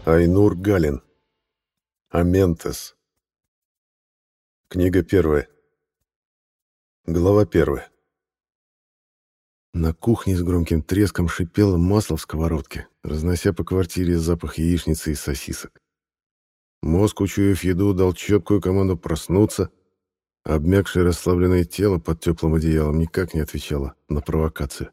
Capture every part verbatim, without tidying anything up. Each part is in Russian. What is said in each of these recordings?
Айнур Галин. Аментес. Книга первая. Глава первая. На кухне с громким треском шипело масло в сковородке, разнося по квартире запах яичницы и сосисок. Мозг, учуяв еду, дал четкую команду проснуться, а обмякшее расслабленное тело под теплым одеялом никак не отвечало на провокацию.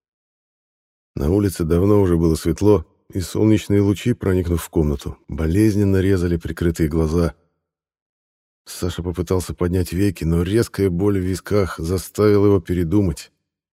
На улице давно уже было светло, и солнечные лучи, проникнув в комнату, болезненно резали прикрытые глаза. Саша попытался поднять веки, но резкая боль в висках заставила его передумать.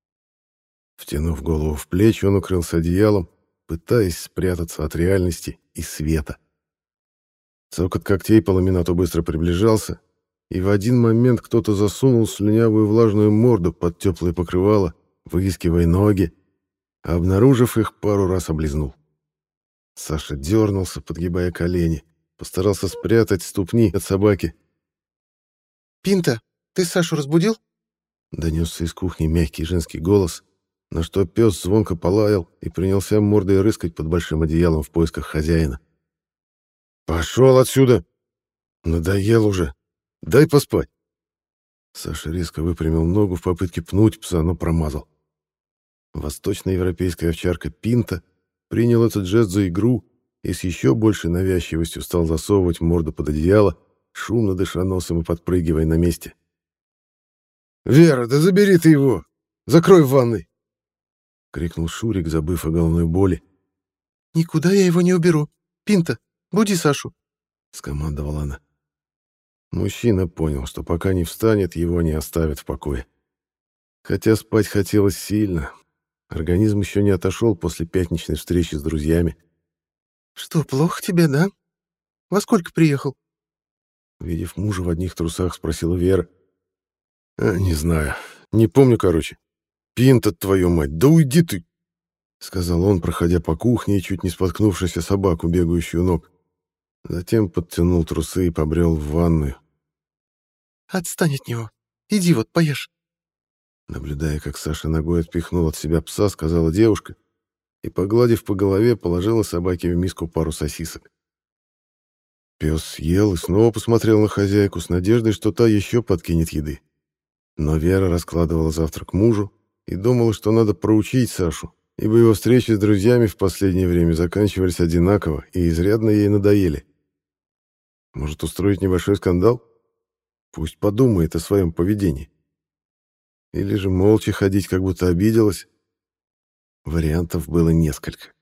Втянув голову в плечи, он укрылся одеялом, пытаясь спрятаться от реальности и света. Цокот когтей по ламинату быстро приближался, и в один момент кто-то засунул слюнявую влажную морду под теплое покрывало, выискивая ноги, а, обнаружив их, пару раз облизнул. Саша дернулся, подгибая колени, постарался спрятать ступни от собаки. «Пинта, ты Сашу разбудил?» — донесся из кухни мягкий женский голос, на что пес звонко полаял и принялся мордой рыскать под большим одеялом в поисках хозяина. «Пошел отсюда! Надоел уже! Дай поспать!» Саша резко выпрямил ногу в попытке пнуть пса, но промазал. Восточноевропейская овчарка Пинта принял этот жест за игру и с еще большей навязчивостью стал засовывать морду под одеяло, шумно дыша носом и подпрыгивая на месте. «Вера, да забери ты его! Закрой в ванной!» — крикнул Шурик, забыв о головной боли. «Никуда я его не уберу. Пинта, буди Сашу!» — скомандовала она. Мужчина понял, что пока не встанет, его не оставят в покое. Хотя спать хотелось сильно. Организм еще не отошел после пятничной встречи с друзьями. «Что, плохо тебе, да? Во сколько приехал?» Увидев мужа в одних трусах, спросила Вера. А, «Не знаю. Не помню, короче. Пинта, твою мать, да уйди ты!» — сказал он, проходя по кухне и чуть не споткнувшись о собаку, бегающую ног. Затем подтянул трусы и побрел в ванную. «Отстань от него. Иди вот, поешь». Наблюдая, как Саша ногой отпихнул от себя пса, сказала девушка и, погладив по голове, положила собаке в миску пару сосисок. Пес съел и снова посмотрел на хозяйку с надеждой, что та еще подкинет еды. Но Вера раскладывала завтрак мужу и думала, что надо проучить Сашу, ибо его встречи с друзьями в последнее время заканчивались одинаково и изрядно ей надоели. Может, устроить небольшой скандал? Пусть подумает о своем поведении. Или же молча ходить, как будто обиделась. Вариантов было несколько.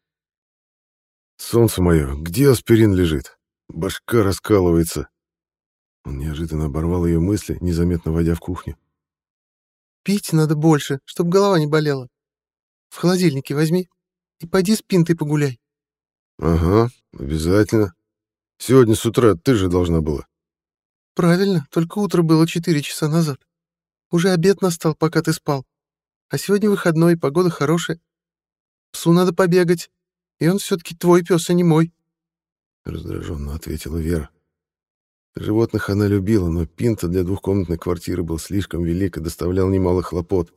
«Солнце мое, где аспирин лежит? Башка раскалывается». Он неожиданно оборвал ее мысли, незаметно войдя в кухню. «Пить надо больше, чтобы голова не болела. В холодильнике возьми и пойди с Пинтой погуляй». «Ага, обязательно. Сегодня с утра ты же должна была». «Правильно, только утро было четыре часа назад. Уже обед настал, пока ты спал. А сегодня выходной, погода хорошая. Псу надо побегать, и он все-таки твой пес, а не мой», — раздраженно ответила Вера. Животных она любила, но Пинта для двухкомнатной квартиры был слишком велик и доставлял немало хлопот.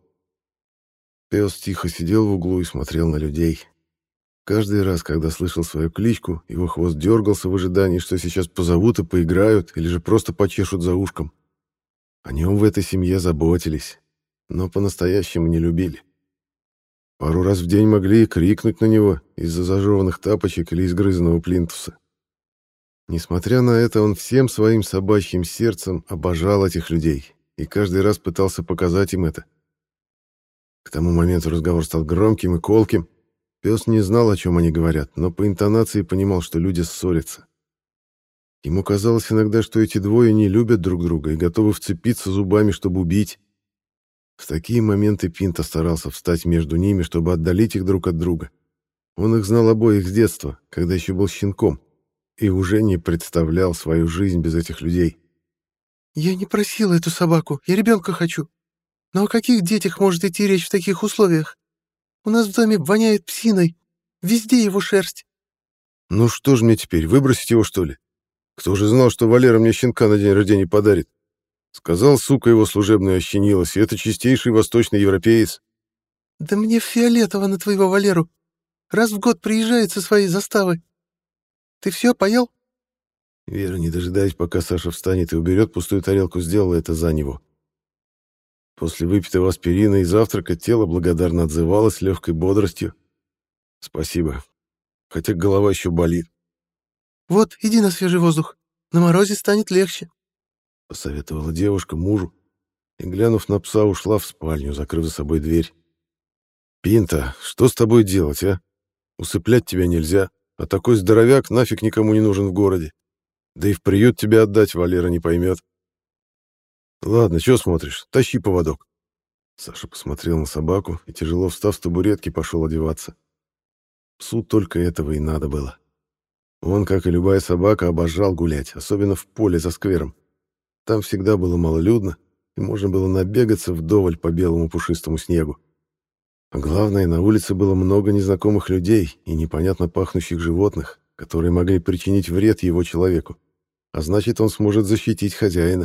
Пес тихо сидел в углу и смотрел на людей. Каждый раз, когда слышал свою кличку, его хвост дергался в ожидании, что сейчас позовут и поиграют, или же просто почешут за ушком. О нем в этой семье заботились, но по-настоящему не любили. Пару раз в день могли и крикнуть на него из-за зажеванных тапочек или изгрызанного плинтуса. Несмотря на это, он всем своим собачьим сердцем обожал этих людей и каждый раз пытался показать им это. К тому моменту разговор стал громким и колким. Пес не знал, о чем они говорят, но по интонации понимал, что люди ссорятся. Ему казалось иногда, что эти двое не любят друг друга и готовы вцепиться зубами, чтобы убить. В такие моменты Пинта старался встать между ними, чтобы отдалить их друг от друга. Он их знал обоих с детства, когда еще был щенком, и уже не представлял свою жизнь без этих людей. «Я не просила эту собаку, я ребенка хочу. Но о каких детях может идти речь в таких условиях? У нас в доме воняет псиной, везде его шерсть». «Ну что же мне теперь, выбросить его, что ли? Кто же знал, что Валера мне щенка на день рождения подарит? Сказал, сука, его служебная ощенилась, и это чистейший восточный европеец». «Да мне фиолетово на твоего Валеру. Раз в год приезжает со своей заставы». Ты все поел?» Вера, не дожидаясь, пока Саша встанет и уберет пустую тарелку, сделала это за него. После выпитого аспирина и завтрака тело благодарно отзывалось легкой бодростью. «Спасибо. Хотя голова еще болит», «Вот, иди на свежий воздух. На морозе станет легче», — посоветовала девушка мужу и, глянув на пса, ушла в спальню, закрыв за собой дверь. «Пинта, что с тобой делать, а? Усыплять тебя нельзя, а такой здоровяк нафиг никому не нужен в городе. Да и в приют тебя отдать Валера не поймет. Ладно, что смотришь? Тащи поводок». Саша посмотрел на собаку и, тяжело встав с табуретки, пошел одеваться. Псу только этого и надо было. Он, как и любая собака, обожал гулять, особенно в поле за сквером. Там всегда было малолюдно, и можно было набегаться вдоволь по белому пушистому снегу. А главное, на улице было много незнакомых людей и непонятно пахнущих животных, которые могли причинить вред его человеку. А значит, он сможет защитить хозяина.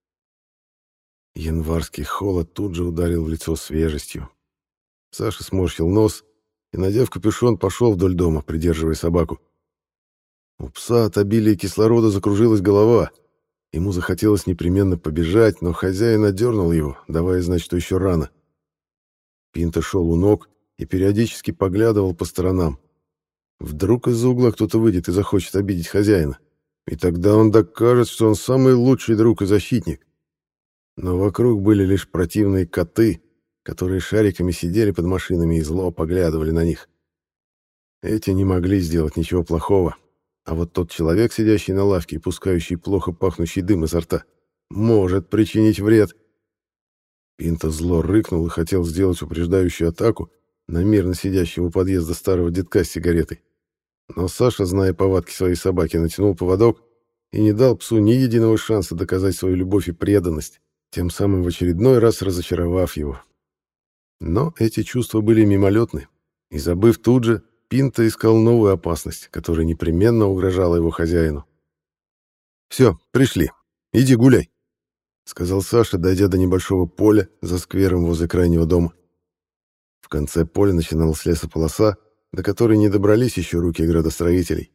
Январский холод тут же ударил в лицо свежестью. Саша сморщил нос и, надев капюшон, пошел вдоль дома, придерживая собаку. У пса от обилия кислорода закружилась голова. Ему захотелось непременно побежать, но хозяин одернул его, давая знать, что еще рано. Пинта шел у ног и периодически поглядывал по сторонам. Вдруг из-за угла кто-то выйдет и захочет обидеть хозяина. И тогда он докажет, что он самый лучший друг и защитник. Но вокруг были лишь противные коты, которые шариками сидели под машинами и зло поглядывали на них. Эти не могли сделать ничего плохого. А вот тот человек, сидящий на лавке и пускающий плохо пахнущий дым изо рта, может причинить вред. Пинта зло рыкнул и хотел сделать упреждающую атаку на мирно сидящего у подъезда старого детка с сигаретой. Но Саша, зная повадки своей собаки, натянул поводок и не дал псу ни единого шанса доказать свою любовь и преданность, тем самым в очередной раз разочаровав его. Но эти чувства были мимолетны, и, забыв тут же, Пинта искал новую опасность, которая непременно угрожала его хозяину. «Все, пришли. Иди гуляй», — сказал Саша, дойдя до небольшого поля за сквером возле крайнего дома. В конце поля начиналась лесополоса, до которой не добрались еще руки градостроителей.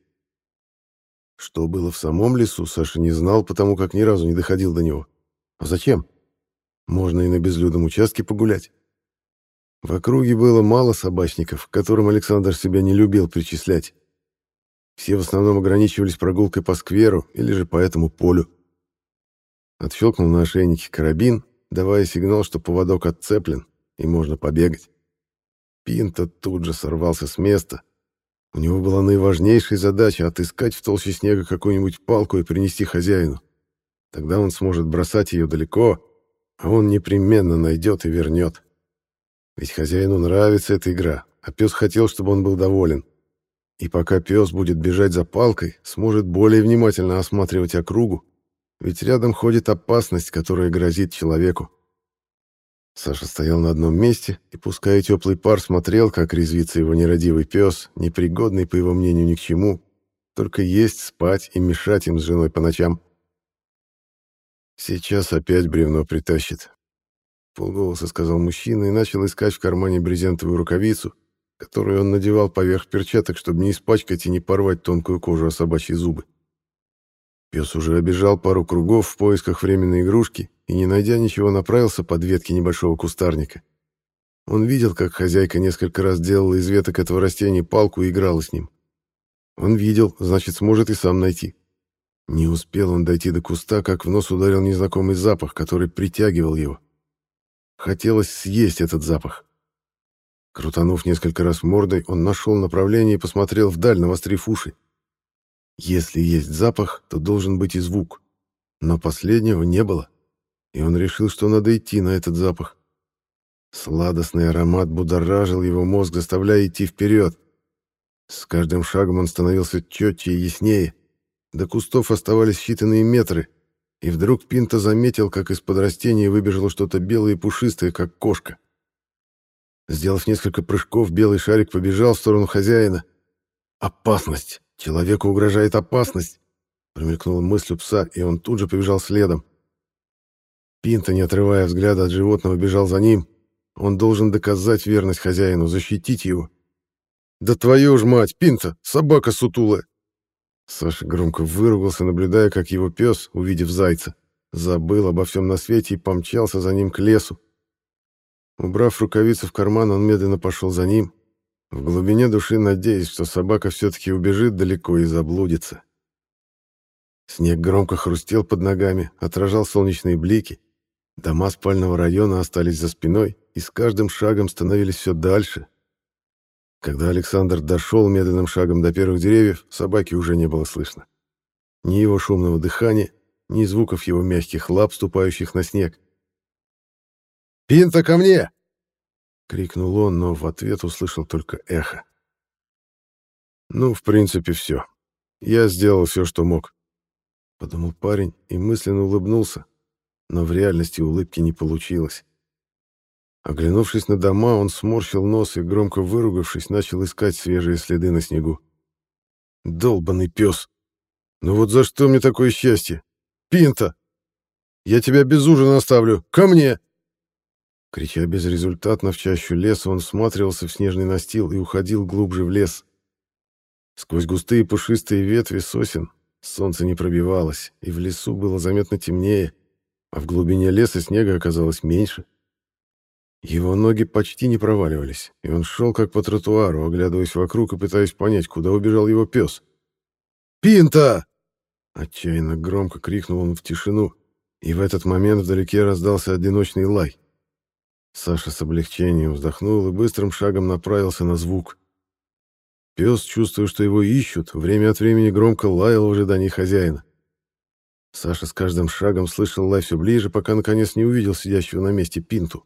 Что было в самом лесу, Саша не знал, потому как ни разу не доходил до него. А зачем? Можно и на безлюдном участке погулять. В округе было мало собачников, к которым Александр себя не любил причислять. Все в основном ограничивались прогулкой по скверу или же по этому полю. Отщелкнул на ошейнике карабин, давая сигнал, что поводок отцеплен, и можно побегать. Пинта тут же сорвался с места. У него была наиважнейшая задача — отыскать в толще снега какую-нибудь палку и принести хозяину. Тогда он сможет бросать ее далеко, а он непременно найдет и вернет. Ведь хозяину нравится эта игра, а пес хотел, чтобы он был доволен. И пока пес будет бежать за палкой, сможет более внимательно осматривать округу, ведь рядом ходит опасность, которая грозит человеку. Саша стоял на одном месте и, пуская теплый пар, смотрел, как резвится его нерадивый пес, непригодный, по его мнению, ни к чему, только есть, спать и мешать им с женой по ночам. «Сейчас опять бревно притащит», — вполголоса сказал мужчина и начал искать в кармане брезентовую рукавицу, которую он надевал поверх перчаток, чтобы не испачкать и не порвать тонкую кожу о собачьи зубы. Пес уже обежал пару кругов в поисках временной игрушки и, не найдя ничего, направился под ветки небольшого кустарника. Он видел, как хозяйка несколько раз делала из веток этого растения палку и играла с ним. Он видел, значит, сможет и сам найти. Не успел он дойти до куста, как в нос ударил незнакомый запах, который притягивал его. Хотелось съесть этот запах. Крутанув несколько раз мордой, он нашел направление и посмотрел вдаль, навострив уши. Если есть запах, то должен быть и звук. Но последнего не было, и он решил, что надо идти на этот запах. Сладостный аромат будоражил его мозг, заставляя идти вперед. С каждым шагом он становился четче и яснее. До кустов оставались считанные метры, и вдруг Пинта заметил, как из-под растения выбежало что-то белое и пушистое, как кошка. Сделав несколько прыжков, белый шарик побежал в сторону хозяина. «Опасность! Человеку угрожает опасность!» Промелькнула мысль у пса, и он тут же побежал следом. Пинта, не отрывая взгляда от животного, бежал за ним. Он должен доказать верность хозяину, защитить его. «Да твою ж мать, Пинта, собака сутулая!» Саша громко выругался, наблюдая, как его пес, увидев зайца, забыл обо всем на свете и помчался за ним к лесу. Убрав рукавицы в карман, он медленно пошел за ним, в глубине души надеясь, что собака все-таки убежит далеко и заблудится. Снег громко хрустел под ногами, отражал солнечные блики. Дома спального района остались за спиной и с каждым шагом становились все дальше. Когда Александр дошел медленным шагом до первых деревьев, собаки уже не было слышно. Ни его шумного дыхания, ни звуков его мягких лап, ступающих на снег. «Пинта, ко мне!» — крикнул он, но в ответ услышал только эхо. «Ну, в принципе, все. Я сделал все, что мог», — подумал парень и мысленно улыбнулся, но в реальности улыбки не получилось. Оглянувшись на дома, он сморщил нос и, громко выругавшись, начал искать свежие следы на снегу. «Долбаный пес! Ну вот за что мне такое счастье? Пинта! Я тебя без ужина оставлю! Ко мне!» Крича безрезультатно в чащу леса, он всматривался в снежный настил и уходил глубже в лес. Сквозь густые пушистые ветви сосен солнце не пробивалось, и в лесу было заметно темнее, а в глубине леса снега оказалось меньше. Его ноги почти не проваливались, и он шел как по тротуару, оглядываясь вокруг и пытаясь понять, куда убежал его пес. «Пинта!» — отчаянно громко крикнул он в тишину, и в этот момент вдалеке раздался одиночный лай. Саша с облегчением вздохнул и быстрым шагом направился на звук. Пес, чувствуя, что его ищут, время от времени громко лаял в ожидании хозяина. Саша с каждым шагом слышал лай все ближе, пока наконец не увидел сидящего на месте Пинту.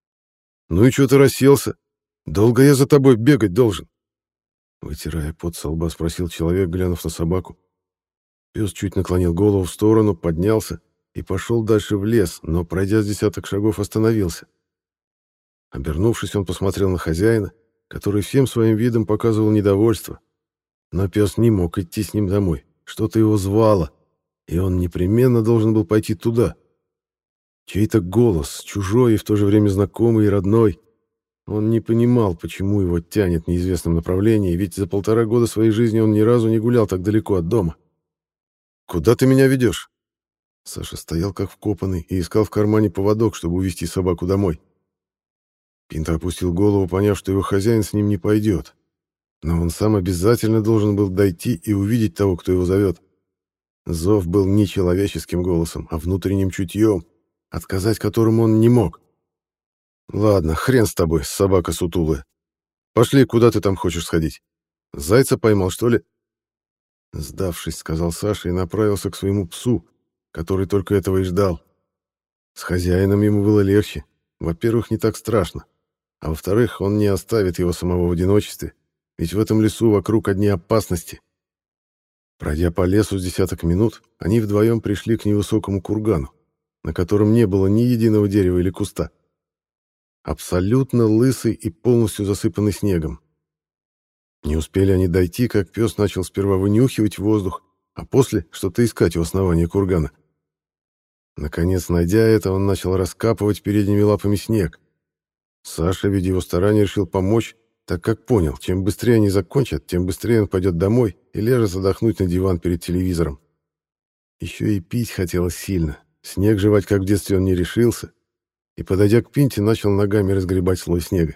«Ну и что ты расселся? Долго я за тобой бегать должен?» Вытирая пот со лба, спросил человек, глянув на собаку. Пес чуть наклонил голову в сторону, поднялся и пошел дальше в лес, но, пройдя с десяток шагов, остановился. Обернувшись, он посмотрел на хозяина, который всем своим видом показывал недовольство. Но пес не мог идти с ним домой. Что-то его звало, и он непременно должен был пойти туда. Чей-то голос, чужой и в то же время знакомый и родной. Он не понимал, почему его тянет в неизвестном направлении, ведь за полтора года своей жизни он ни разу не гулял так далеко от дома. «Куда ты меня ведешь?» Саша стоял как вкопанный и искал в кармане поводок, чтобы увести собаку домой. Пинта опустил голову, поняв, что его хозяин с ним не пойдет. Но он сам обязательно должен был дойти и увидеть того, кто его зовет. Зов был не человеческим голосом, а внутренним чутьем, отказать которому он не мог. «Ладно, хрен с тобой, собака сутулая. Пошли, куда ты там хочешь сходить? Зайца поймал, что ли?» Сдавшись, сказал Саша и направился к своему псу, который только этого и ждал. С хозяином ему было легче. Во-первых, не так страшно. А во-вторых, он не оставит его самого в одиночестве, ведь в этом лесу вокруг одни опасности. Пройдя по лесу с десяток минут, они вдвоем пришли к невысокому кургану, на котором не было ни единого дерева или куста. Абсолютно лысый и полностью засыпанный снегом. Не успели они дойти, как пес начал сперва вынюхивать воздух, а после что-то искать у основания кургана. Наконец, найдя это, он начал раскапывать передними лапами снег. Саша, видя его старания, решил помочь, так как понял, чем быстрее они закончат, тем быстрее он пойдет домой и ляжет отдохнуть на диван перед телевизором. Еще и пить хотелось сильно. Снег жевать, как в детстве, он не решился, и, подойдя к Пинте, начал ногами разгребать слой снега.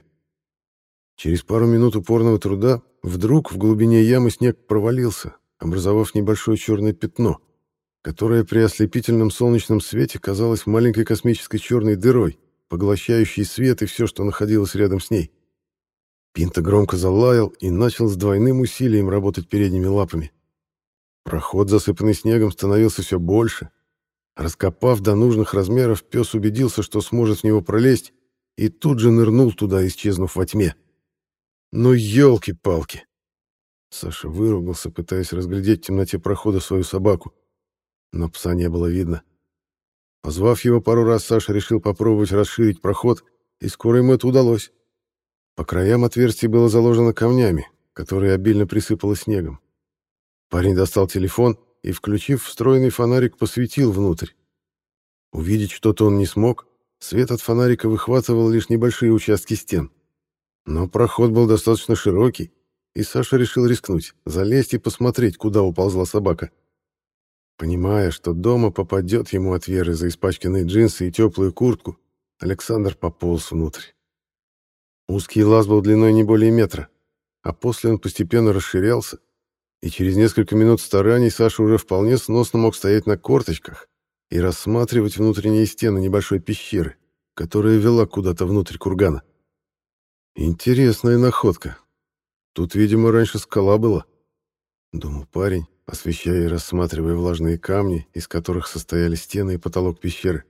Через пару минут упорного труда вдруг в глубине ямы снег провалился, образовав небольшое черное пятно, которое при ослепительном солнечном свете казалось маленькой космической черной дырой, поглощающей свет и все, что находилось рядом с ней. Пинта громко залаял и начал с двойным усилием работать передними лапами. Проход, засыпанный снегом, становился все больше. Раскопав до нужных размеров, пес убедился, что сможет в него пролезть, и тут же нырнул туда, исчезнув во тьме. «Ну, елки-палки!» Саша выругался, пытаясь разглядеть в темноте прохода свою собаку. Но пса не было видно. Позвав его пару раз, Саша решил попробовать расширить проход, и скоро ему это удалось. По краям отверстие было заложено камнями, которые обильно присыпало снегом. Парень достал телефон и, включив встроенный фонарик, посветил внутрь. Увидеть что-то он не смог, свет от фонарика выхватывал лишь небольшие участки стен. Но проход был достаточно широкий, и Саша решил рискнуть, залезть и посмотреть, куда уползла собака. Понимая, что дома попадет ему от Веры за испачканные джинсы и теплую куртку, Александр пополз внутрь. Узкий лаз был длиной не более метра, а после он постепенно расширялся, и через несколько минут стараний Саша уже вполне сносно мог стоять на корточках и рассматривать внутренние стены небольшой пещеры, которая вела куда-то внутрь кургана. Интересная находка. Тут, видимо, раньше скала была, думал парень, освещая и рассматривая влажные камни, из которых состояли стены и потолок пещеры.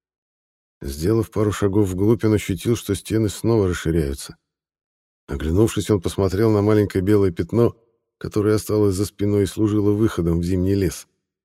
Сделав пару шагов вглубь, он ощутил, что стены снова расширяются. Оглянувшись, он посмотрел на маленькое белое пятно, которое осталось за спиной и служило выходом в зимний лес.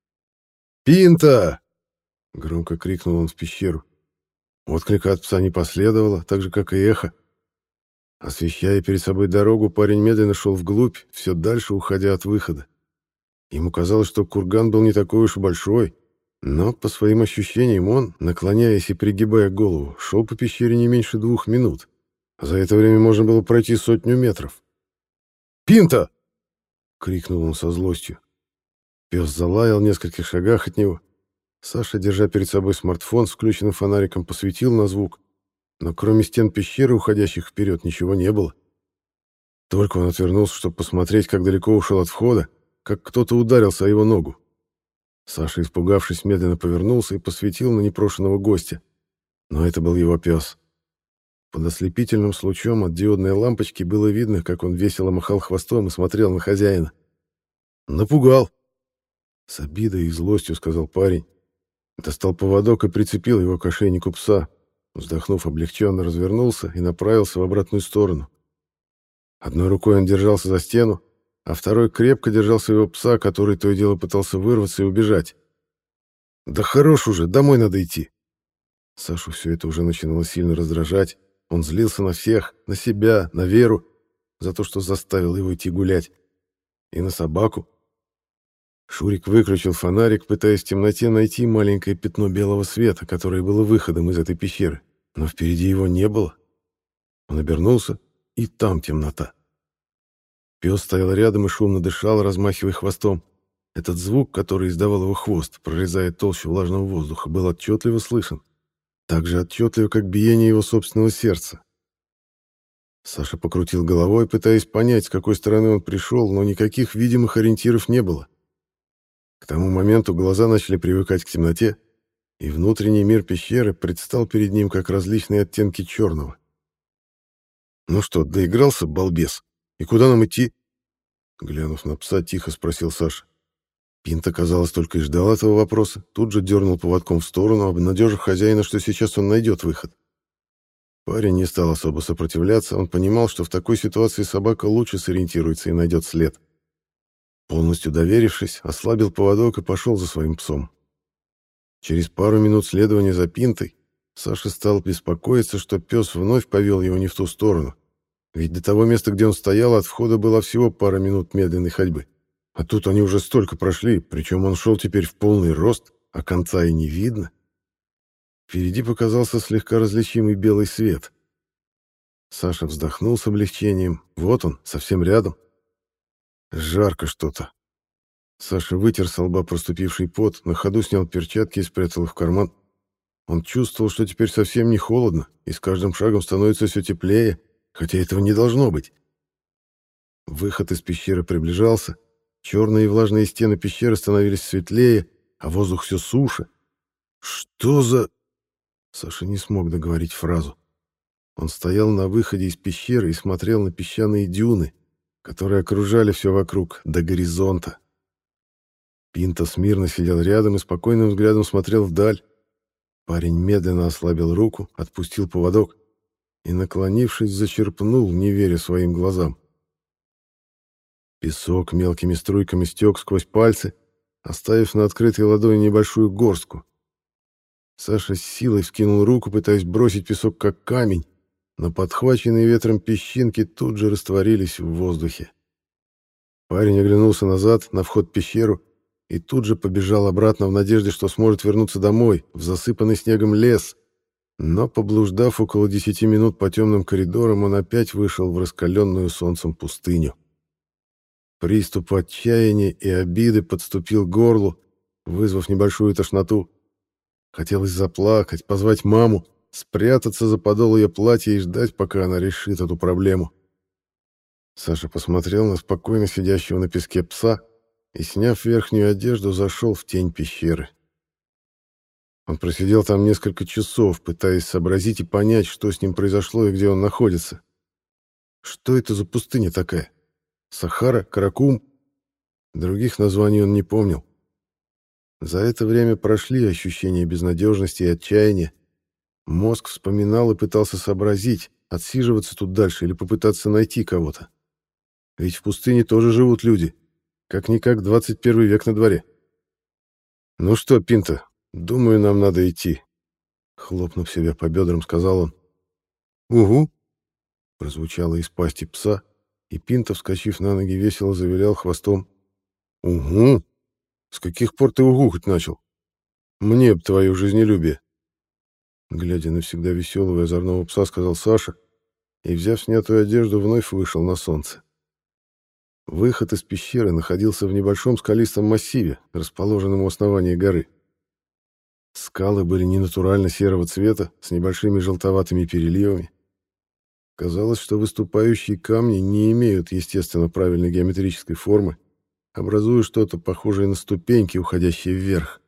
«Пинта!» — громко крикнул он в пещеру. Отклика от пса не последовало, так же, как и эхо. Освещая перед собой дорогу, парень медленно шел вглубь, все дальше уходя от выхода. Ему казалось, что курган был не такой уж и большой, но, по своим ощущениям, он, наклоняясь и пригибая голову, шел по пещере не меньше двух минут. За это время можно было пройти сотню метров. «Пинта!» — крикнул он со злостью. Пес залаял в нескольких шагах от него. Саша, держа перед собой смартфон с включенным фонариком, посветил на звук, но кроме стен пещеры, уходящих вперед, ничего не было. Только он отвернулся, чтобы посмотреть, как далеко ушел от входа, как кто-то ударился о его ногу. Саша, испугавшись, медленно повернулся и посветил на непрошенного гостя. Но это был его пес. Под ослепительным случом от диодной лампочки было видно, как он весело махал хвостом и смотрел на хозяина. «Напугал!» — с обидой и злостью сказал парень. Достал поводок и прицепил его к ошейнику пса. Вздохнув облегченно, развернулся и направился в обратную сторону. Одной рукой он держался за стену, а второй крепко держал своего пса, который то и дело пытался вырваться и убежать. «Да хорош уже, домой надо идти!» Сашу все это уже начинало сильно раздражать. Он злился на всех, на себя, на Веру, за то, что заставил его идти гулять, и на собаку. Шурик выключил фонарик, пытаясь в темноте найти маленькое пятно белого света, которое было выходом из этой пещеры, но впереди его не было. Он обернулся, и там темнота. Пес стоял рядом и шумно дышал, размахивая хвостом. Этот звук, который издавал его хвост, прорезая толщу влажного воздуха, был отчетливо слышен. Так же отчетливо, как биение его собственного сердца. Саша покрутил головой, пытаясь понять, с какой стороны он пришел, но никаких видимых ориентиров не было. К тому моменту глаза начали привыкать к темноте, и внутренний мир пещеры предстал перед ним как различные оттенки черного. «Ну что, доигрался, балбес? И куда нам идти?» Глянув на пса, тихо спросил Саша. Пинта, казалось, только и ждал этого вопроса, тут же дернул поводком в сторону, обнадежив хозяина, что сейчас он найдет выход. Парень не стал особо сопротивляться, он понимал, что в такой ситуации собака лучше сориентируется и найдет след. Полностью доверившись, ослабил поводок и пошел за своим псом. Через пару минут следования за Пинтой Саша стал беспокоиться, что пес вновь повел его не в ту сторону, ведь до того места, где он стоял, от входа была всего пара минут медленной ходьбы. А тут они уже столько прошли, причем он шел теперь в полный рост, а конца и не видно. Впереди показался слегка различимый белый свет. Саша вздохнул с облегчением. Вот он, совсем рядом. Жарко что-то. Саша вытер со лба проступивший пот, на ходу снял перчатки и спрятал их в карман. Он чувствовал, что теперь совсем не холодно, и с каждым шагом становится все теплее, хотя этого не должно быть. Выход из пещеры приближался. Черные и влажные стены пещеры становились светлее, а воздух все суше. «Что за...» Саша не смог договорить фразу. Он стоял на выходе из пещеры и смотрел на песчаные дюны, которые окружали все вокруг, до горизонта. Пинта смирно сидел рядом и спокойным взглядом смотрел вдаль. Парень медленно ослабил руку, отпустил поводок и, наклонившись, зачерпнул, не веря своим глазам. Песок мелкими струйками стек сквозь пальцы, оставив на открытой ладони небольшую горстку. Саша с силой вскинул руку, пытаясь бросить песок как камень, но подхваченные ветром песчинки тут же растворились в воздухе. Парень оглянулся назад, на вход в пещеру, и тут же побежал обратно в надежде, что сможет вернуться домой, в засыпанный снегом лес. Но, поблуждав около десяти минут по темным коридорам, он опять вышел в раскаленную солнцем пустыню. Приступ отчаяния и обиды подступил к горлу, вызвав небольшую тошноту. Хотелось заплакать, позвать маму, спрятаться за подол ее платья и ждать, пока она решит эту проблему. Саша посмотрел на спокойно сидящего на песке пса и, сняв верхнюю одежду, зашел в тень пещеры. Он просидел там несколько часов, пытаясь сообразить и понять, что с ним произошло и где он находится. Что это за пустыня такая? Сахара? Каракум? Других названий он не помнил. За это время прошли ощущения безнадежности и отчаяния. Мозг вспоминал и пытался сообразить, отсиживаться тут дальше или попытаться найти кого-то. Ведь в пустыне тоже живут люди. Как-никак двадцать первый век на дворе. «Ну что, Пинта, думаю, нам надо идти», — хлопнув себя по бедрам, сказал он. «Угу», — прозвучало из пасти пса, и Пинта, вскочив на ноги, весело завилял хвостом. «Угу? С каких пор ты угухать начал? Мне б твое жизнелюбие!» Глядя на всегда веселого и озорного пса, сказал Саша, и, взяв снятую одежду, вновь вышел на солнце. Выход из пещеры находился в небольшом скалистом массиве, расположенном у основания горы. Скалы были ненатурально серого цвета, с небольшими желтоватыми переливами. Казалось, что выступающие камни не имеют естественно правильной геометрической формы, образуя что-то похожее на ступеньки, уходящие вверх.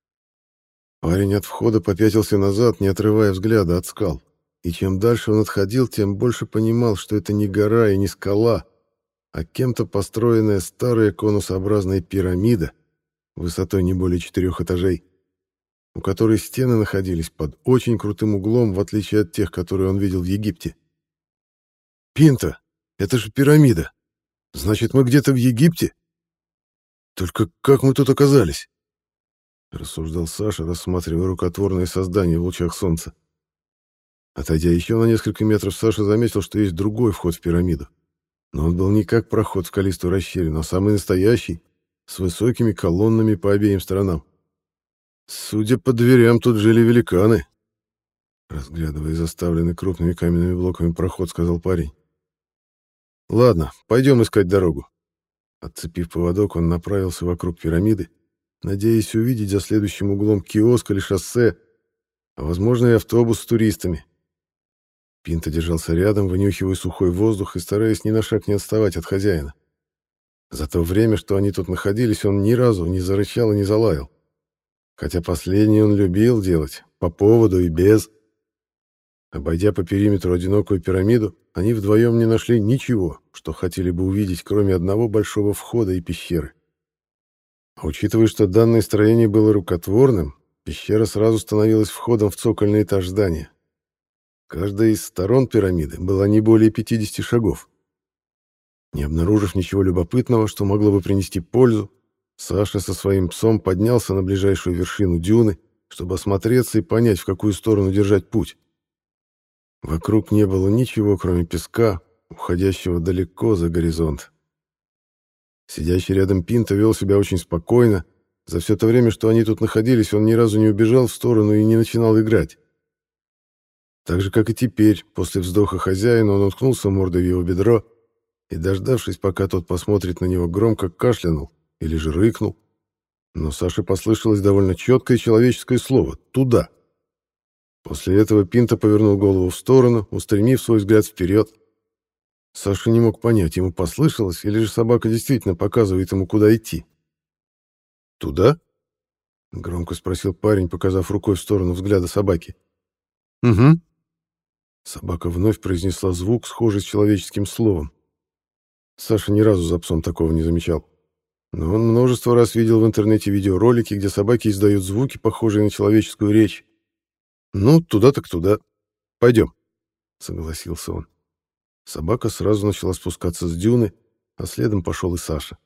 Парень от входа попятился назад, не отрывая взгляда от скал. И чем дальше он отходил, тем больше понимал, что это не гора и не скала, а кем-то построенная старая конусообразная пирамида высотой не более четырех этажей, у которой стены находились под очень крутым углом, в отличие от тех, которые он видел в Египте. «Пинта, это же пирамида! Значит, мы где-то в Египте? Только как мы тут оказались?» — рассуждал Саша, рассматривая рукотворное создание в лучах солнца. Отойдя еще на несколько метров, Саша заметил, что есть другой вход в пирамиду. Но он был не как проход в скалистую расщелину, а самый настоящий, с высокими колоннами по обеим сторонам. «Судя по дверям, тут жили великаны», — разглядывая заставленный крупными каменными блоками проход, сказал парень. «Ладно, пойдем искать дорогу». Отцепив поводок, он направился вокруг пирамиды, надеясь увидеть за следующим углом киоск или шоссе, а, возможно, и автобус с туристами. Пинта держался рядом, вынюхивая сухой воздух и стараясь ни на шаг не отставать от хозяина. За то время, что они тут находились, он ни разу не зарычал и не залаял. Хотя последнее он любил делать, по поводу и без. Обойдя по периметру одинокую пирамиду, они вдвоем не нашли ничего, что хотели бы увидеть, кроме одного большого входа и пещеры. А учитывая, что данное строение было рукотворным, пещера сразу становилась входом в цокольный этаж здания. Каждая из сторон пирамиды была не более пятидесяти шагов. Не обнаружив ничего любопытного, что могло бы принести пользу, Саша со своим псом поднялся на ближайшую вершину дюны, чтобы осмотреться и понять, в какую сторону держать путь. Вокруг не было ничего, кроме песка, уходящего далеко за горизонт. Сидящий рядом Пинта вел себя очень спокойно. За все то время, что они тут находились, он ни разу не убежал в сторону и не начинал играть. Так же, как и теперь, после вздоха хозяина, он уткнулся мордой в его бедро и, дождавшись, пока тот посмотрит на него, громко кашлянул или же рыкнул. Но Саше послышалось довольно четкое человеческое слово «туда». После этого Пинта повернул голову в сторону, устремив свой взгляд вперед. Саша не мог понять, ему послышалось, или же собака действительно показывает ему, куда идти. «Туда?» — громко спросил парень, показав рукой в сторону взгляда собаки. «Угу». Собака вновь произнесла звук, схожий с человеческим словом. Саша ни разу за псом такого не замечал. Но он множество раз видел в интернете видеоролики, где собаки издают звуки, похожие на человеческую речь. «Ну, туда так туда. Пойдем», — согласился он. Собака сразу начала спускаться с дюны, а следом пошел и Саша.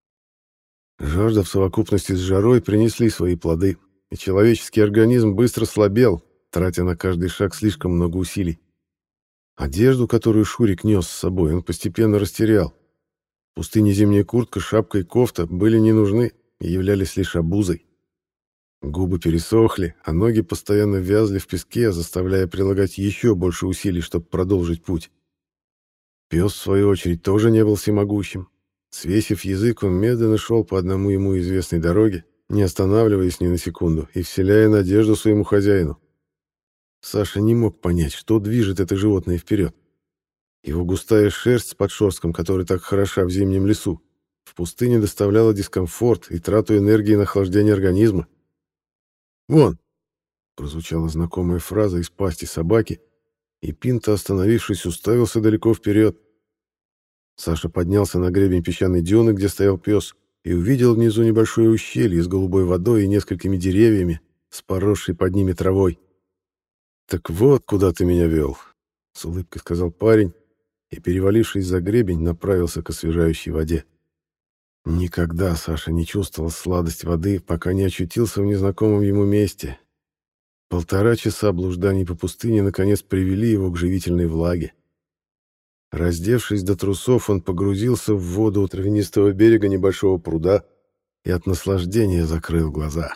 Жажда в совокупности с жарой принесли свои плоды, и человеческий организм быстро слабел, тратя на каждый шаг слишком много усилий. Одежду, которую Шурик нес с собой, он постепенно растерял. В пустыне зимняя куртка, шапка и кофта были не нужны и являлись лишь обузой. Губы пересохли, а ноги постоянно вязли в песке, заставляя прилагать еще больше усилий, чтобы продолжить путь. Пес, в свою очередь, тоже не был всемогущим. Свесив язык, он медленно шел по одному ему известной дороге, не останавливаясь ни на секунду и вселяя надежду своему хозяину. Саша не мог понять, что движет это животное вперед. Его густая шерсть с подшерстком, которая так хороша в зимнем лесу, в пустыне доставляла дискомфорт и трату энергии на охлаждение организма. «Вон!» — прозвучала знакомая фраза из пасти собаки, и Пинто, остановившись, уставился далеко вперед. Саша поднялся на гребень песчаной дюны, где стоял пес, и увидел внизу небольшое ущелье с голубой водой и несколькими деревьями, с поросшей под ними травой. «Так вот, куда ты меня вел», — с улыбкой сказал парень, и, перевалившись за гребень, направился к освежающей воде. Никогда Саша не чувствовал сладость воды, пока не очутился в незнакомом ему месте. Полтора часа блужданий по пустыне наконец привели его к живительной влаге. Раздевшись до трусов, он погрузился в воду у травянистого берега небольшого пруда и от наслаждения закрыл глаза.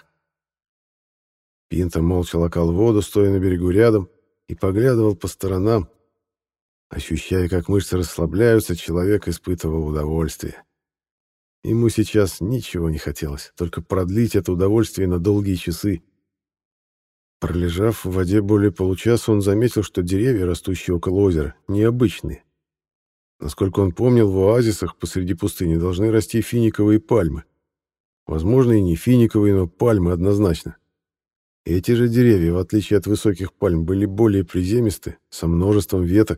Пинто молча лакал воду, стоя на берегу рядом, и поглядывал по сторонам. Ощущая, как мышцы расслабляются, человек испытывал удовольствие. Ему сейчас ничего не хотелось, только продлить это удовольствие на долгие часы. Пролежав в воде более получаса, он заметил, что деревья, растущие около озера, необычные. Насколько он помнил, в оазисах посреди пустыни должны расти финиковые пальмы. Возможно, и не финиковые, но пальмы однозначно. Эти же деревья, в отличие от высоких пальм, были более приземисты, со множеством веток,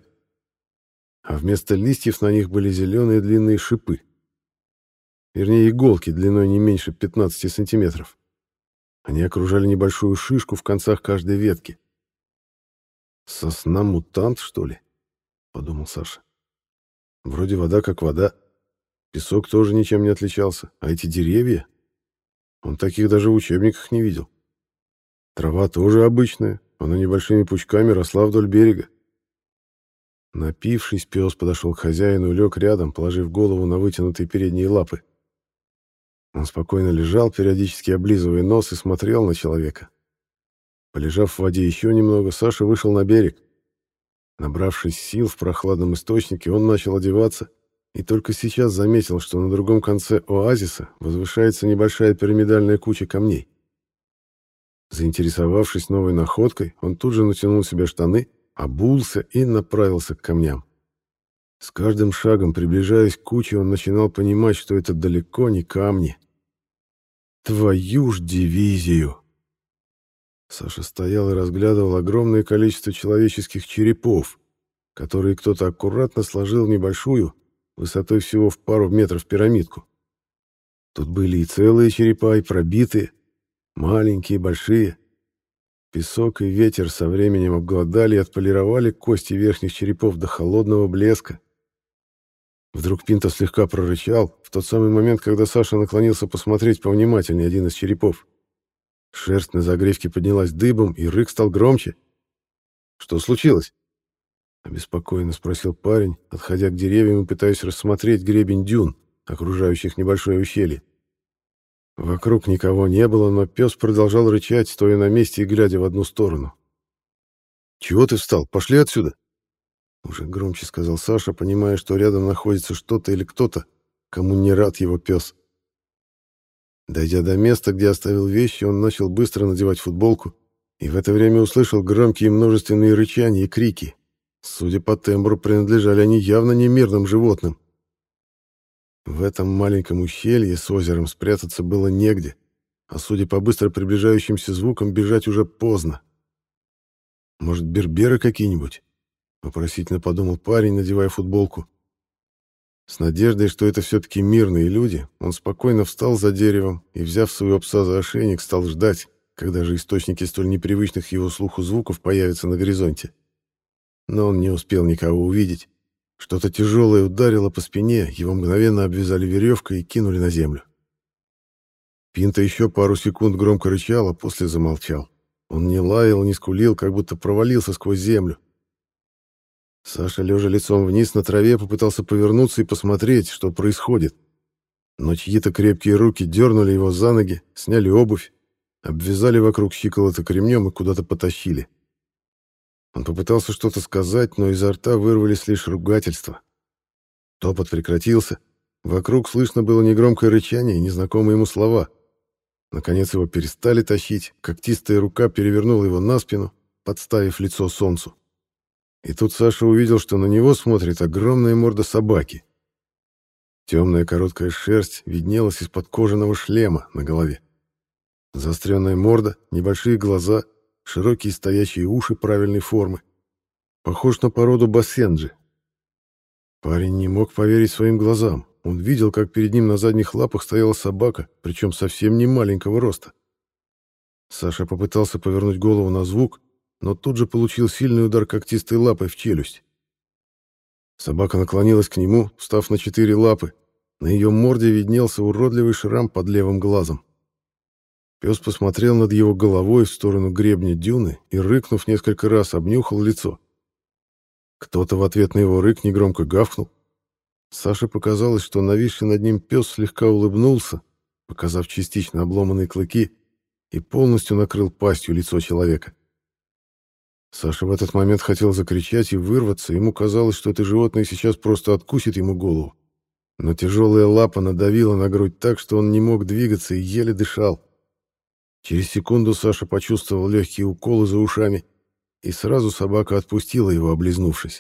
а вместо листьев на них были зеленые длинные шипы. Вернее, иголки длиной не меньше пятнадцати сантиметров. Они окружали небольшую шишку в концах каждой ветки. «Сосна-мутант, что ли?» — подумал Саша. «Вроде вода как вода. Песок тоже ничем не отличался. А эти деревья? Он таких даже в учебниках не видел. Трава тоже обычная, она небольшими пучками росла вдоль берега». Напившись, пес подошел к хозяину и лег рядом, положив голову на вытянутые передние лапы. Он спокойно лежал, периодически облизывая нос, и смотрел на человека. Полежав в воде еще немного, Саша вышел на берег. Набравшись сил в прохладном источнике, он начал одеваться и только сейчас заметил, что на другом конце оазиса возвышается небольшая пирамидальная куча камней. Заинтересовавшись новой находкой, он тут же натянул себе штаны, обулся и направился к камням. С каждым шагом, приближаясь к куче, он начинал понимать, что это далеко не камни. Твою ж дивизию! Саша стоял и разглядывал огромное количество человеческих черепов, которые кто-то аккуратно сложил в небольшую, высотой всего в пару метров пирамидку. Тут были и целые черепа, и пробитые, маленькие, большие. Песок и ветер со временем обглодали и отполировали кости верхних черепов до холодного блеска. Вдруг Пинто слегка прорычал, в тот самый момент, когда Саша наклонился посмотреть повнимательнее один из черепов. Шерсть на загривке поднялась дыбом, и рык стал громче. «Что случилось?» — обеспокоенно спросил парень, отходя к деревьям и пытаясь рассмотреть гребень дюн, окружающих небольшое ущелье. Вокруг никого не было, но пес продолжал рычать, стоя на месте и глядя в одну сторону. «Чего ты встал? Пошли отсюда!» Уже громче сказал Саша, понимая, что рядом находится что-то или кто-то, кому не рад его пес. Дойдя до места, где оставил вещи, он начал быстро надевать футболку и в это время услышал громкие множественные рычания и крики. Судя по тембру, принадлежали они явно не мирным животным. В этом маленьком ущелье с озером спрятаться было негде, а судя по быстро приближающимся звукам, бежать уже поздно. «Может, берберы какие-нибудь?» — вопросительно подумал парень, надевая футболку. С надеждой, что это все-таки мирные люди, он спокойно встал за деревом и, взяв своего пса за ошейник, стал ждать, когда же источники столь непривычных его слуху звуков появятся на горизонте. Но он не успел никого увидеть. Что-то тяжелое ударило по спине, его мгновенно обвязали веревкой и кинули на землю. Пинто еще пару секунд громко рычал, а после замолчал. Он не лаял, не скулил, как будто провалился сквозь землю. Саша, лежа лицом вниз на траве, попытался повернуться и посмотреть, что происходит. Но чьи-то крепкие руки дернули его за ноги, сняли обувь, обвязали вокруг щиколоток ремнем и куда-то потащили. Он попытался что-то сказать, но изо рта вырвались лишь ругательства. Топот прекратился. Вокруг слышно было негромкое рычание и незнакомые ему слова. Наконец его перестали тащить, когтистая рука перевернула его на спину, подставив лицо солнцу. И тут Саша увидел, что на него смотрит огромная морда собаки. Темная короткая шерсть виднелась из-под кожаного шлема на голове. Заостренная морда, небольшие глаза, широкие стоячие уши правильной формы. Похож на породу бассенджи. Парень не мог поверить своим глазам. Он видел, как перед ним на задних лапах стояла собака, причем совсем не маленького роста. Саша попытался повернуть голову на звук, но тут же получил сильный удар когтистой лапой в челюсть. Собака наклонилась к нему, встав на четыре лапы. На ее морде виднелся уродливый шрам под левым глазом. Пес посмотрел над его головой в сторону гребня дюны и, рыкнув несколько раз, обнюхал лицо. Кто-то в ответ на его рык негромко гавкнул. Саше показалось, что нависший над ним пес слегка улыбнулся, показав частично обломанные клыки, и полностью накрыл пастью лицо человека. Саша в этот момент хотел закричать и вырваться, ему казалось, что это животное сейчас просто откусит ему голову. Но тяжелая лапа надавила на грудь так, что он не мог двигаться и еле дышал. Через секунду Саша почувствовал легкие уколы за ушами, и сразу собака отпустила его, облизнувшись.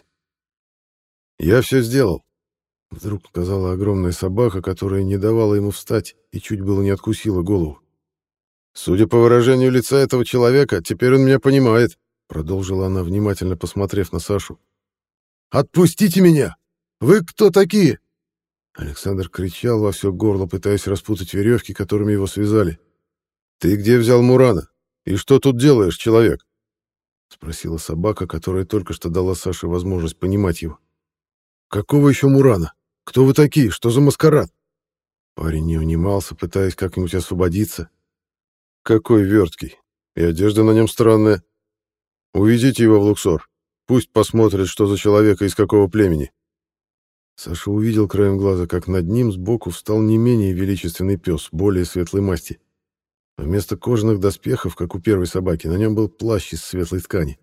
«Я все сделал», — вдруг сказала огромная собака, которая не давала ему встать и чуть было не откусила голову. «Судя по выражению лица этого человека, теперь он меня понимает», — продолжила она, внимательно посмотрев на Сашу. «Отпустите меня! Вы кто такие?» Александр кричал во все горло, пытаясь распутать веревки, которыми его связали. «Ты где взял Мурана? И что тут делаешь, человек?» — спросила собака, которая только что дала Саше возможность понимать его. «Какого еще Мурана? Кто вы такие? Что за маскарад?» Парень не унимался, пытаясь как-нибудь освободиться. «Какой верткий! И одежда на нем странная. Уведите его в Луксор. Пусть посмотрит, что за человек и из какого племени». Саша увидел краем глаза, как над ним сбоку встал не менее величественный пес, более светлой масти. Вместо кожаных доспехов, как у первой собаки, на нем был плащ из светлой ткани.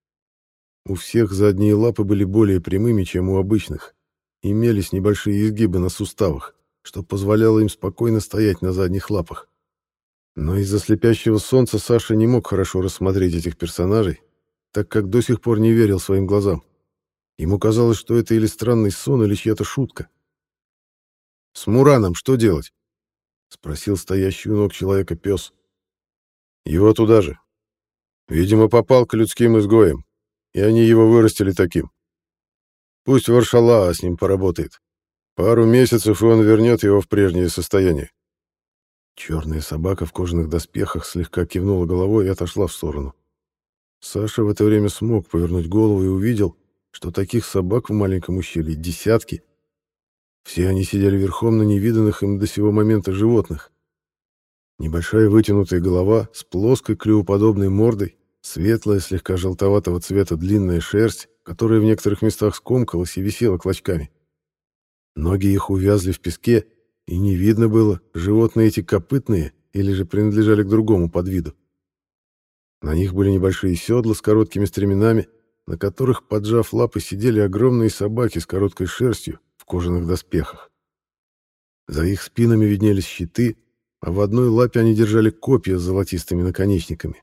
У всех задние лапы были более прямыми, чем у обычных. Имелись небольшие изгибы на суставах, что позволяло им спокойно стоять на задних лапах. Но из-за слепящего солнца Саша не мог хорошо рассмотреть этих персонажей, так как до сих пор не верил своим глазам. Ему казалось, что это или странный сон, или чья-то шутка. «С Мураном что делать?» — спросил стоящий у ног человека пес. «Его туда же. Видимо, попал к людским изгоям, и они его вырастили таким. Пусть Варшала с ним поработает. Пару месяцев, и он вернет его в прежнее состояние». Черная собака в кожаных доспехах слегка кивнула головой и отошла в сторону. Саша в это время смог повернуть голову и увидел, что таких собак в маленьком ущелье десятки. Все они сидели верхом на невиданных им до сего момента животных. Небольшая вытянутая голова с плоской клювоподобной мордой, светлая, слегка желтоватого цвета длинная шерсть, которая в некоторых местах скомкалась и висела клочками. Ноги их увязли в песке, и не видно было, животные эти копытные или же принадлежали к другому подвиду. На них были небольшие седла с короткими стременами, на которых, поджав лапы, сидели огромные собаки с короткой шерстью в кожаных доспехах. За их спинами виднелись щиты, а в одной лапе они держали копья с золотистыми наконечниками.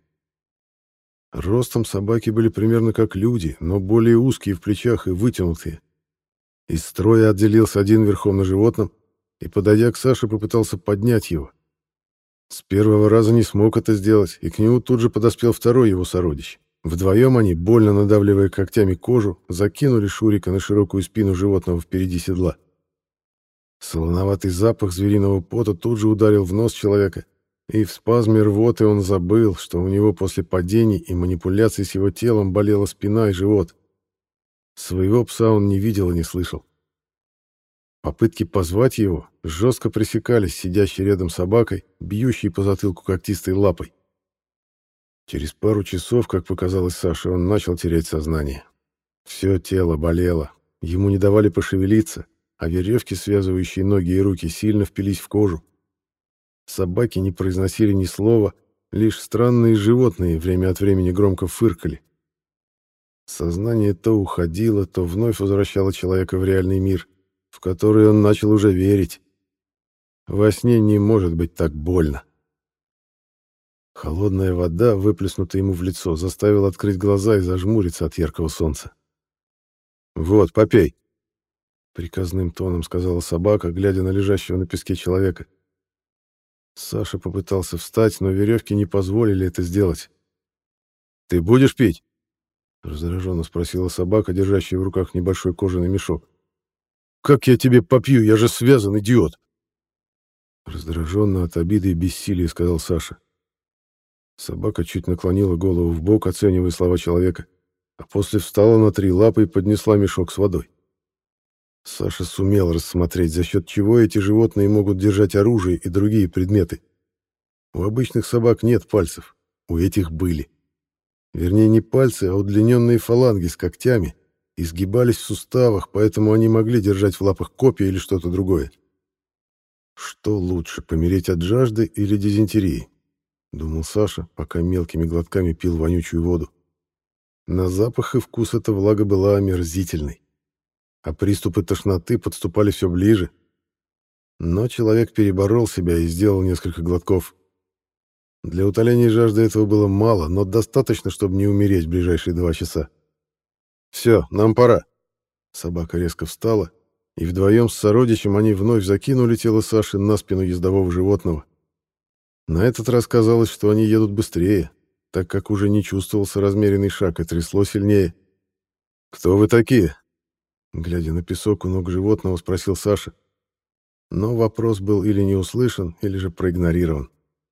Ростом собаки были примерно как люди, но более узкие в плечах и вытянутые. Из строя отделился один верхом на животном и, подойдя к Саше, попытался поднять его. С первого раза не смог это сделать, и к нему тут же подоспел второй его сородич. Вдвоем они, больно надавливая когтями кожу, закинули Шурика на широкую спину животного впереди седла. Солоноватый запах звериного пота тут же ударил в нос человека, и в спазме рвоты он забыл, что у него после падений и манипуляций с его телом болела спина и живот. Своего пса он не видел и не слышал. Попытки позвать его жестко пресекались сидящей рядом собакой, бьющей по затылку когтистой лапой. Через пару часов, как показалось Саше, он начал терять сознание. Все тело болело, ему не давали пошевелиться, а веревки, связывающие ноги и руки, сильно впились в кожу. Собаки не произносили ни слова, лишь странные животные время от времени громко фыркали. Сознание то уходило, то вновь возвращало человека в реальный мир, в который он начал уже верить. Во сне не может быть так больно. Холодная вода, выплеснутая ему в лицо, заставила открыть глаза и зажмуриться от яркого солнца. «Вот, попей», — приказным тоном сказала собака, глядя на лежащего на песке человека. Саша попытался встать, но веревки не позволили это сделать. «Ты будешь пить?» — раздраженно спросила собака, держащая в руках небольшой кожаный мешок. «Как я тебе попью? Я же связан, идиот!» Раздраженно от обиды и бессилия сказал Саша. Собака чуть наклонила голову в бок, оценивая слова человека, а после встала на три лапы и поднесла мешок с водой. Саша сумел рассмотреть, за счет чего эти животные могут держать оружие и другие предметы. У обычных собак нет пальцев, у этих были. Вернее, не пальцы, а удлиненные фаланги с когтями изгибались в суставах, поэтому они могли держать в лапах копья или что-то другое. Что лучше, помереть от жажды или дизентерии? Думал Саша, пока мелкими глотками пил вонючую воду. На запах и вкус эта влага была омерзительной, а приступы тошноты подступали все ближе. Но человек переборол себя и сделал несколько глотков. Для утоления жажды этого было мало, но достаточно, чтобы не умереть в ближайшие два часа. «Все, нам пора». Собака резко встала, и вдвоем с сородичем они вновь закинули тело Саши на спину ездового животного. На этот раз казалось, что они едут быстрее, так как уже не чувствовался размеренный шаг и трясло сильнее. «Кто вы такие?» Глядя на песок у ног животного, спросил Саша. Но вопрос был или не услышан, или же проигнорирован.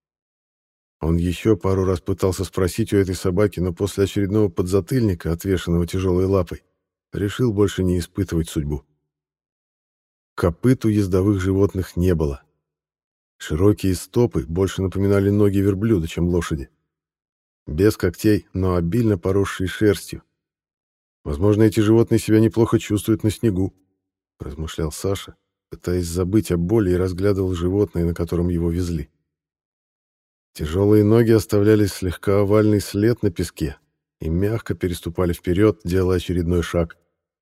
Он еще пару раз пытался спросить у этой собаки, но после очередного подзатыльника, отвешенного тяжелой лапой, решил больше не испытывать судьбу. Копыт у ездовых животных не было. Широкие стопы больше напоминали ноги верблюда, чем лошади. Без когтей, но обильно поросшие шерстью. Возможно, эти животные себя неплохо чувствуют на снегу, размышлял Саша, пытаясь забыть о боли, и разглядывал животное, на котором его везли. Тяжелые ноги оставляли слегка овальный след на песке и мягко переступали вперед, делая очередной шаг.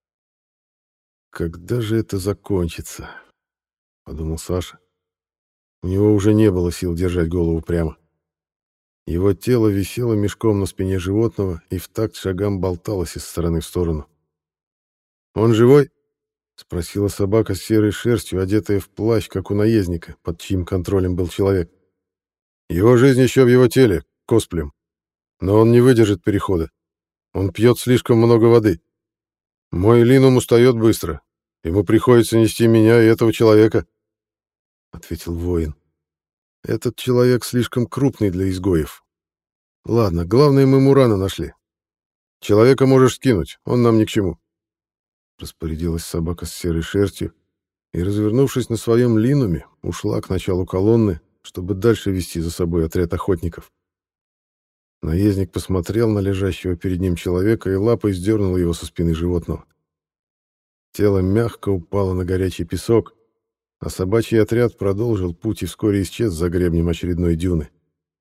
«Когда же это закончится?» — подумал Саша. У него уже не было сил держать голову прямо. Его тело висело мешком на спине животного и в такт шагам болталось из стороны в сторону. «Он живой?» — спросила собака с серой шерстью, одетая в плащ, как у наездника, под чьим контролем был человек. «Его жизнь еще в его теле, косплем. Но он не выдержит перехода. Он пьет слишком много воды. Мой линум устает быстро. Ему приходится нести меня и этого человека», — ответил воин. «Этот человек слишком крупный для изгоев. Ладно, главное, мы Мурана нашли. Человека можешь скинуть, он нам ни к чему». Распорядилась собака с серой шерстью и, развернувшись на своем линуме, ушла к началу колонны, чтобы дальше вести за собой отряд охотников. Наездник посмотрел на лежащего перед ним человека и лапой сдернул его со спины животного. Тело мягко упало на горячий песок, а собачий отряд продолжил путь и вскоре исчез за гребнем очередной дюны.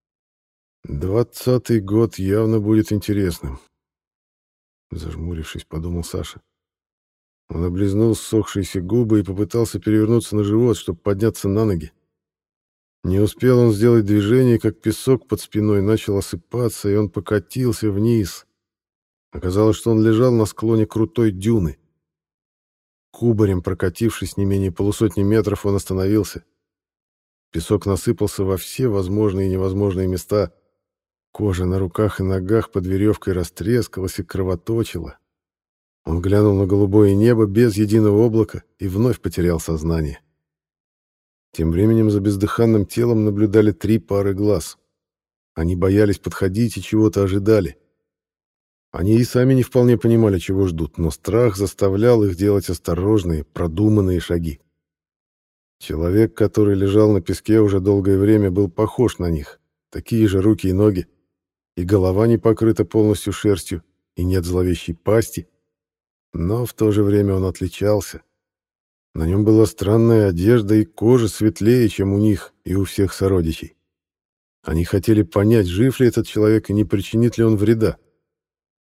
«Двадцатый год явно будет интересным», — зажмурившись, подумал Саша. Он облизнул ссохшиеся губы и попытался перевернуться на живот, чтобы подняться на ноги. Не успел он сделать движение, как песок под спиной начал осыпаться, и он покатился вниз. Оказалось, что он лежал на склоне крутой дюны. Кубарем прокатившись не менее полусотни метров, он остановился. Песок насыпался во все возможные и невозможные места. Кожа на руках и ногах под веревкой растрескалась и кровоточила. Он глянул на голубое небо без единого облака и вновь потерял сознание. Тем временем за бездыханным телом наблюдали три пары глаз. Они боялись подходить и чего-то ожидали. Они и сами не вполне понимали, чего ждут, но страх заставлял их делать осторожные, продуманные шаги. Человек, который лежал на песке уже долгое время, был похож на них. Такие же руки и ноги. И голова не покрыта полностью шерстью, и нет зловещей пасти. Но в то же время он отличался. На нем была странная одежда и кожа светлее, чем у них и у всех сородичей. Они хотели понять, жив ли этот человек и не причинит ли он вреда.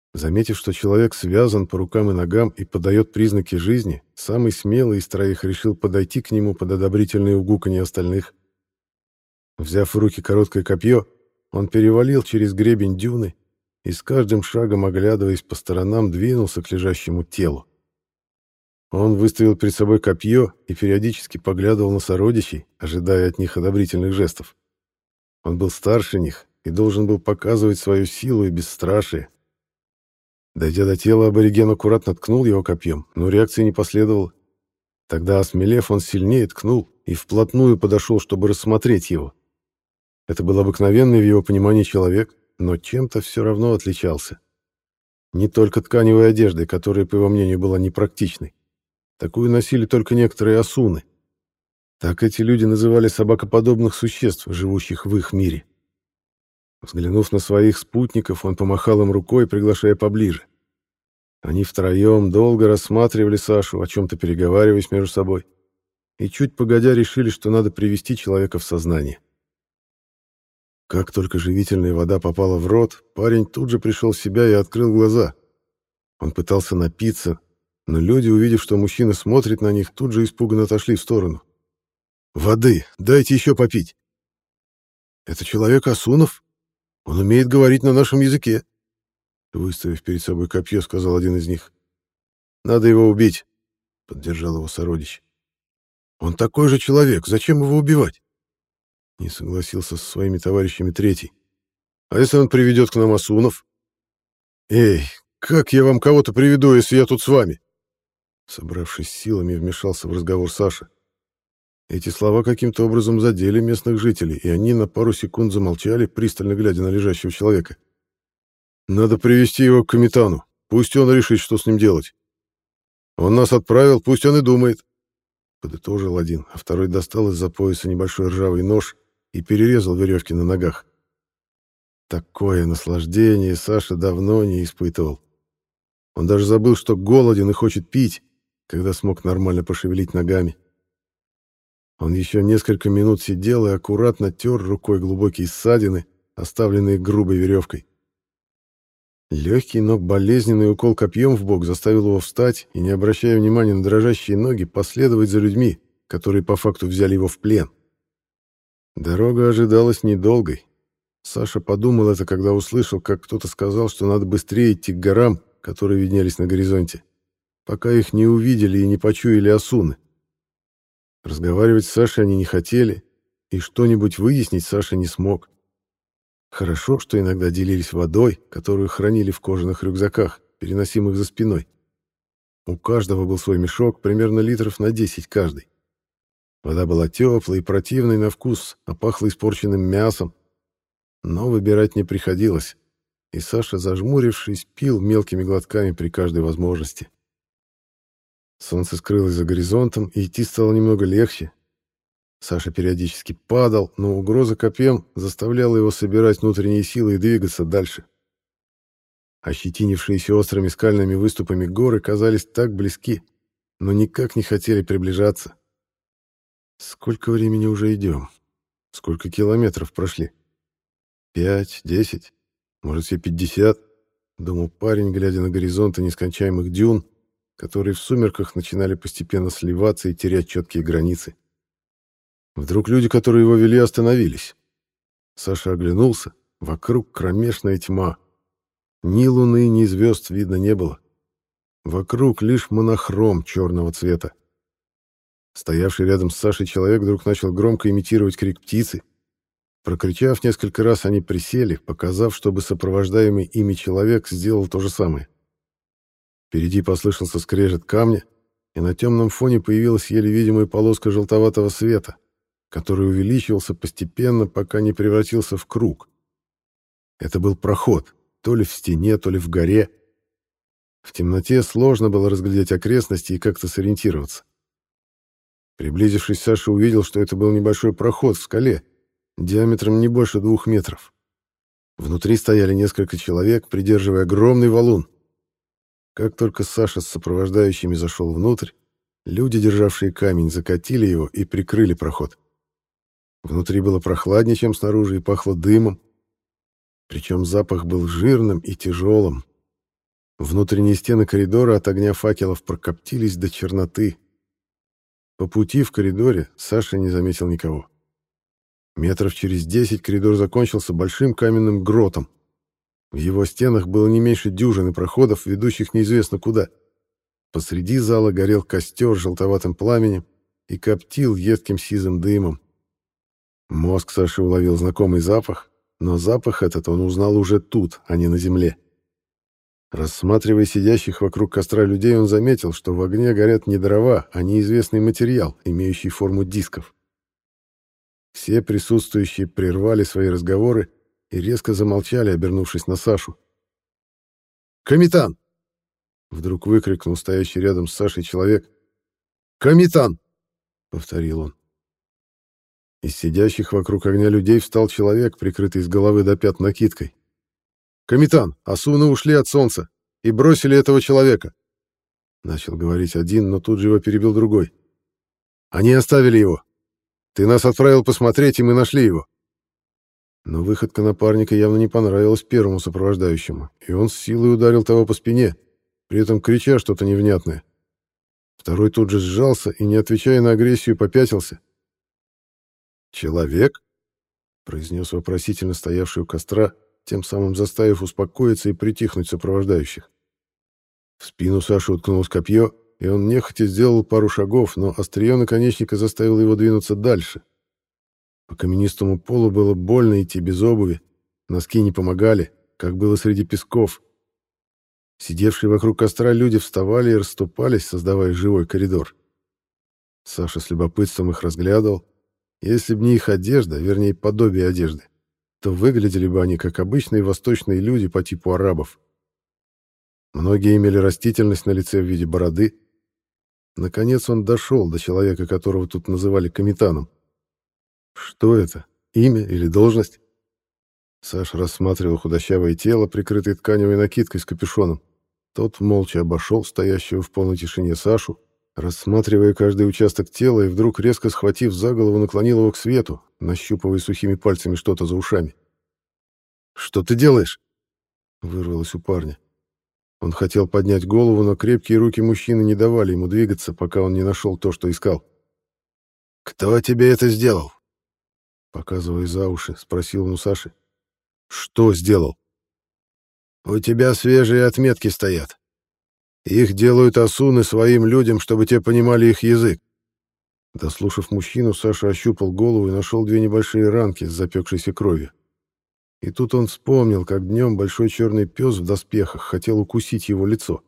Заметив, что человек связан по рукам и ногам и подает признаки жизни, самый смелый из троих решил подойти к нему под одобрительные угуканье остальных. Взяв в руки короткое копье, он перевалил через гребень дюны и с каждым шагом, оглядываясь по сторонам, двинулся к лежащему телу. Он выставил перед собой копье и периодически поглядывал на сородичей, ожидая от них одобрительных жестов. Он был старше них и должен был показывать свою силу и бесстрашие. Дойдя до тела, абориген аккуратно ткнул его копьем, но реакции не последовало. Тогда, осмелев, он сильнее ткнул и вплотную подошел, чтобы рассмотреть его. Это был обыкновенный в его понимании человек, но чем-то все равно отличался. Не только тканевой одеждой, которая, по его мнению, была непрактичной. Такую носили только некоторые асуны. Так эти люди называли собакоподобных существ, живущих в их мире. Взглянув на своих спутников, он помахал им рукой, приглашая поближе. Они втроем долго рассматривали Сашу, о чем-то переговариваясь между собой, и чуть погодя решили, что надо привести человека в сознание. Как только живительная вода попала в рот, парень тут же пришел в себя и открыл глаза. Он пытался напиться, но люди, увидев, что мужчина смотрит на них, тут же испуганно отошли в сторону. «Воды! Дайте еще попить!» «Это человек Асунов? Он умеет говорить на нашем языке!» Выставив перед собой копье, сказал один из них. «Надо его убить!» — поддержал его сородич. «Он такой же человек! Зачем его убивать?» Не согласился со своими товарищами третий. «А если он приведет к нам Асунов?» «Эй, как я вам кого-то приведу, если я тут с вами?» Собравшись силами, вмешался в разговор Саша. Эти слова каким-то образом задели местных жителей, и они на пару секунд замолчали, пристально глядя на лежащего человека. «Надо привести его к Камитану. Пусть он решит, что с ним делать. Он нас отправил, пусть он и думает», — подытожил один, а второй достал из-за пояса небольшой ржавый нож и перерезал веревки на ногах. Такое наслаждение Саша давно не испытывал. Он даже забыл, что голоден и хочет пить, когда смог нормально пошевелить ногами. Он еще несколько минут сидел и аккуратно тер рукой глубокие ссадины, оставленные грубой веревкой. Легкий, но болезненный укол копьем в бок заставил его встать и, не обращая внимания на дрожащие ноги, последовать за людьми, которые по факту взяли его в плен. Дорога ожидалась недолгой. Саша подумал это, когда услышал, как кто-то сказал, что надо быстрее идти к горам, которые виднелись на горизонте, пока их не увидели и не почуяли асуны. Разговаривать с Сашей они не хотели, и что-нибудь выяснить Саша не смог. Хорошо, что иногда делились водой, которую хранили в кожаных рюкзаках, переносимых за спиной. У каждого был свой мешок, примерно литров на десять каждый. Вода была теплой и противной на вкус, а пахла испорченным мясом. Но выбирать не приходилось, и Саша, зажмурившись, пил мелкими глотками при каждой возможности. Солнце скрылось за горизонтом, и идти стало немного легче. Саша периодически падал, но угроза копьем заставляла его собирать внутренние силы и двигаться дальше. Ощетинившиеся острыми скальными выступами горы казались так близки, но никак не хотели приближаться. Сколько времени уже идем? Сколько километров прошли? Пять, десять, может, все пятьдесят, думал парень, глядя на горизонты нескончаемых дюн, которые в сумерках начинали постепенно сливаться и терять четкие границы. Вдруг люди, которые его вели, остановились. Саша оглянулся. Вокруг кромешная тьма. Ни луны, ни звезд видно не было. Вокруг лишь монохром черного цвета. Стоявший рядом с Сашей человек вдруг начал громко имитировать крик птицы. Прокричав несколько раз, они присели, показав, чтобы сопровождаемый ими человек сделал то же самое. Впереди послышался скрежет камня, и на темном фоне появилась еле видимая полоска желтоватого света, который увеличивался постепенно, пока не превратился в круг. Это был проход, то ли в стене, то ли в горе. В темноте сложно было разглядеть окрестности и как-то сориентироваться. Приблизившись, Саша увидел, что это был небольшой проход в скале, диаметром не больше двух метров. Внутри стояли несколько человек, придерживая огромный валун. Как только Саша с сопровождающими зашел внутрь, люди, державшие камень, закатили его и прикрыли проход. Внутри было прохладнее, чем снаружи, и пахло дымом. Причем запах был жирным и тяжелым. Внутренние стены коридора от огня факелов прокоптились до черноты. По пути в коридоре Саша не заметил никого. Метров через десять коридор закончился большим каменным гротом. В его стенах было не меньше дюжины проходов, ведущих неизвестно куда. Посреди зала горел костер с желтоватым пламенем и коптил едким сизым дымом. Мозг Саши уловил знакомый запах, но запах этот он узнал уже тут, а не на земле. Рассматривая сидящих вокруг костра людей, он заметил, что в огне горят не дрова, а неизвестный материал, имеющий форму дисков. Все присутствующие прервали свои разговоры и резко замолчали, обернувшись на Сашу. «Комитан!» — вдруг выкрикнул стоящий рядом с Сашей человек. «Комитан!» — повторил он. Из сидящих вокруг огня людей встал человек, прикрытый с головы до пят накидкой. «Комитан, асуны ушли от солнца и бросили этого человека!» Начал говорить один, но тут же его перебил другой. «Они оставили его. Ты нас отправил посмотреть, и мы нашли его». Но выходка напарника явно не понравилась первому сопровождающему, и он с силой ударил того по спине, при этом крича что-то невнятное. Второй тут же сжался и, не отвечая на агрессию, попятился. «Человек?» — произнес вопросительно стоявший у костра, тем самым заставив успокоиться и притихнуть сопровождающих. В спину Саши уткнулось копье, и он нехотя сделал пару шагов, но острие наконечника заставило его двинуться дальше. По каменистому полу было больно идти без обуви, носки не помогали, как было среди песков. Сидевшие вокруг костра люди вставали и расступались, создавая живой коридор. Саша с любопытством их разглядывал. Если бы не их одежда, вернее, подобие одежды, то выглядели бы они как обычные восточные люди по типу арабов. Многие имели растительность на лице в виде бороды. Наконец он дошел до человека, которого тут называли комитаном. Что это? Имя или должность? Саша рассматривал худощавое тело, прикрытое тканевой накидкой с капюшоном. Тот молча обошел стоящего в полной тишине Сашу, рассматривая каждый участок тела, и вдруг, резко схватив за голову, наклонил его к свету, нащупывая сухими пальцами что-то за ушами. «Что ты делаешь?» — вырвалось у парня. Он хотел поднять голову, но крепкие руки мужчины не давали ему двигаться, пока он не нашел то, что искал. «Кто тебе это сделал?» Показывая за уши, спросил он у Саши. «Что сделал?» «У тебя свежие отметки стоят. Их делают асуны своим людям, чтобы те понимали их язык». Дослушав мужчину, Саша ощупал голову и нашел две небольшие ранки с запекшейся кровью. И тут он вспомнил, как днем большой черный пес в доспехах хотел укусить его лицо.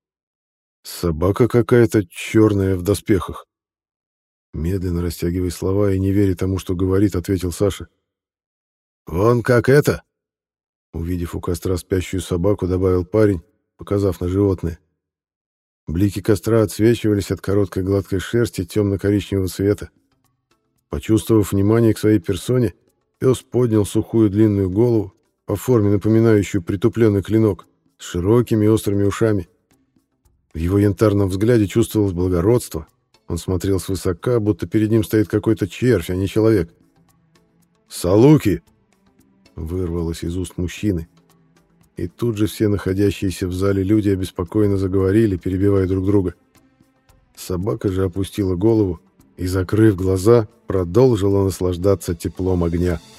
«Собака какая-то черная в доспехах». Медленно растягивая слова и не веря тому, что говорит, ответил Саша. «Вон как это!» Увидев у костра спящую собаку, добавил парень, показав на животное. Блики костра отсвечивались от короткой гладкой шерсти темно-коричневого цвета. Почувствовав внимание к своей персоне, пес поднял сухую длинную голову, по форме напоминающую притупленный клинок, с широкими острыми ушами. В его янтарном взгляде чувствовалось благородство. Он смотрел свысока, будто перед ним стоит какой-то червь, а не человек. «Салуки!» — вырвалось из уст мужчины. И тут же все находящиеся в зале люди обеспокоенно заговорили, перебивая друг друга. Собака же опустила голову и, закрыв глаза, продолжила наслаждаться теплом огня.